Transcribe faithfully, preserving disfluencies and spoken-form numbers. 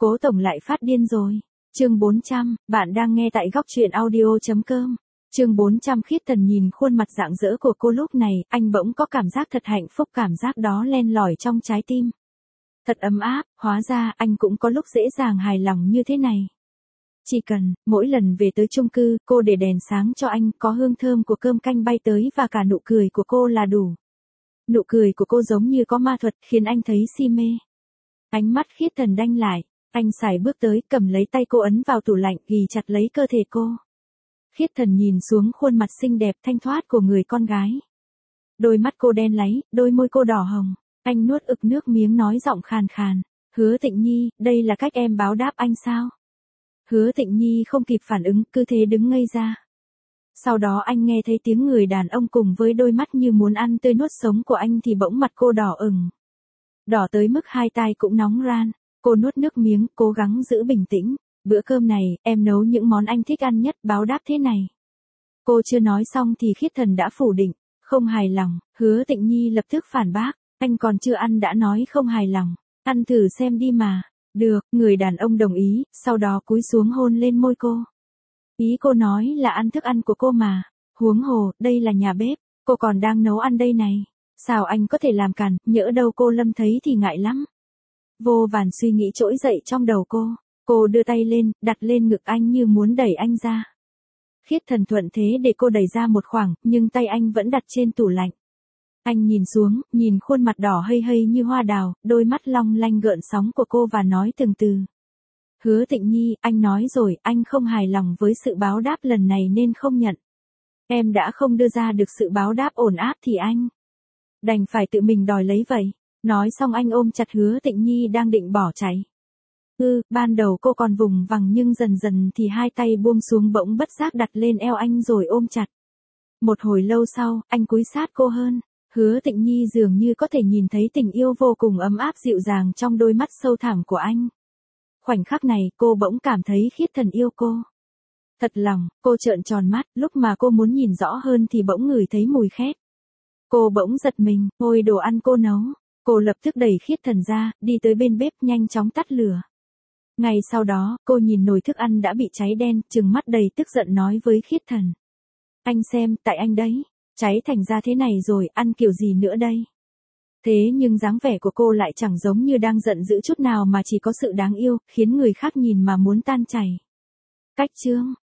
Cố tổng lại phát điên rồi. Chương bốn trăm, bạn đang nghe tại góc truyện audio chấm com. Chương bốn trăm Khiết Thần nhìn khuôn mặt rạng rỡ của cô lúc này, anh bỗng có cảm giác thật hạnh phúc, cảm giác đó len lỏi trong trái tim. Thật ấm áp, hóa ra anh cũng có lúc dễ dàng hài lòng như thế này. Chỉ cần, mỗi lần về tới chung cư, cô để đèn sáng cho anh, có hương thơm của cơm canh bay tới và cả nụ cười của cô là đủ. Nụ cười của cô giống như có ma thuật, khiến anh thấy si mê. Ánh mắt Khiết Thần đanh lại, anh sải bước tới, cầm lấy tay cô ấn vào tủ lạnh, ghì chặt lấy cơ thể cô. Khiết Thần nhìn xuống khuôn mặt xinh đẹp thanh thoát của người con gái. Đôi mắt cô đen láy, đôi môi cô đỏ hồng. Anh nuốt ực nước miếng nói giọng khàn khàn. Hứa Tịnh Nhi, đây là cách em báo đáp anh sao? Hứa Tịnh Nhi không kịp phản ứng, cứ thế đứng ngây ra. Sau đó anh nghe thấy tiếng người đàn ông cùng với đôi mắt như muốn ăn tươi nuốt sống của anh thì bỗng mặt cô đỏ ửng. Đỏ tới mức hai tai cũng nóng ran. Cô nuốt nước miếng, cố gắng giữ bình tĩnh. Bữa cơm này, em nấu những món anh thích ăn nhất, báo đáp thế này. Cô chưa nói xong thì Khiết Thần đã phủ định, không hài lòng. Hứa Tịnh Nhi lập tức phản bác, anh còn chưa ăn đã nói không hài lòng. Ăn thử xem đi mà. Được, người đàn ông đồng ý, sau đó cúi xuống hôn lên môi cô. Ý cô nói là ăn thức ăn của cô mà. Huống hồ, đây là nhà bếp, cô còn đang nấu ăn đây này. Sao anh có thể làm cản, nhỡ đâu cô Lâm thấy thì ngại lắm. Vô vàn suy nghĩ trỗi dậy trong đầu cô. Cô đưa tay lên, đặt lên ngực anh như muốn đẩy anh ra. Khiết Thần thuận thế để cô đẩy ra một khoảng, nhưng tay anh vẫn đặt trên tủ lạnh. Anh nhìn xuống, nhìn khuôn mặt đỏ hây hây như hoa đào, đôi mắt long lanh gợn sóng của cô và nói từng từ. Hứa Tịnh Nhi, anh nói rồi, anh không hài lòng với sự báo đáp lần này nên không nhận. Em đã không đưa ra được sự báo đáp ổn áp thì anh đành phải tự mình đòi lấy vậy. Nói xong anh ôm chặt Hứa Tịnh Nhi đang định bỏ chạy. Ừ, ban đầu cô còn vùng vằng nhưng dần dần thì hai tay buông xuống bỗng bất giác đặt lên eo anh rồi ôm chặt. Một hồi lâu sau, anh cúi sát cô hơn. Hứa Tịnh Nhi dường như có thể nhìn thấy tình yêu vô cùng ấm áp dịu dàng trong đôi mắt sâu thẳm của anh. Khoảnh khắc này, cô bỗng cảm thấy Khiết Thần yêu cô. Thật lòng, cô trợn tròn mắt, lúc mà cô muốn nhìn rõ hơn thì bỗng ngửi thấy mùi khét. Cô bỗng giật mình, ôi đồ ăn cô nấu. Cô lập tức đẩy Khiết Thần ra, đi tới bên bếp nhanh chóng tắt lửa. Ngay sau đó, cô nhìn nồi thức ăn đã bị cháy đen, trừng mắt đầy tức giận nói với Khiết Thần. Anh xem, tại anh đấy, cháy thành ra thế này rồi, ăn kiểu gì nữa đây? Thế nhưng dáng vẻ của cô lại chẳng giống như đang giận dữ chút nào mà chỉ có sự đáng yêu, khiến người khác nhìn mà muốn tan chảy. Cách chương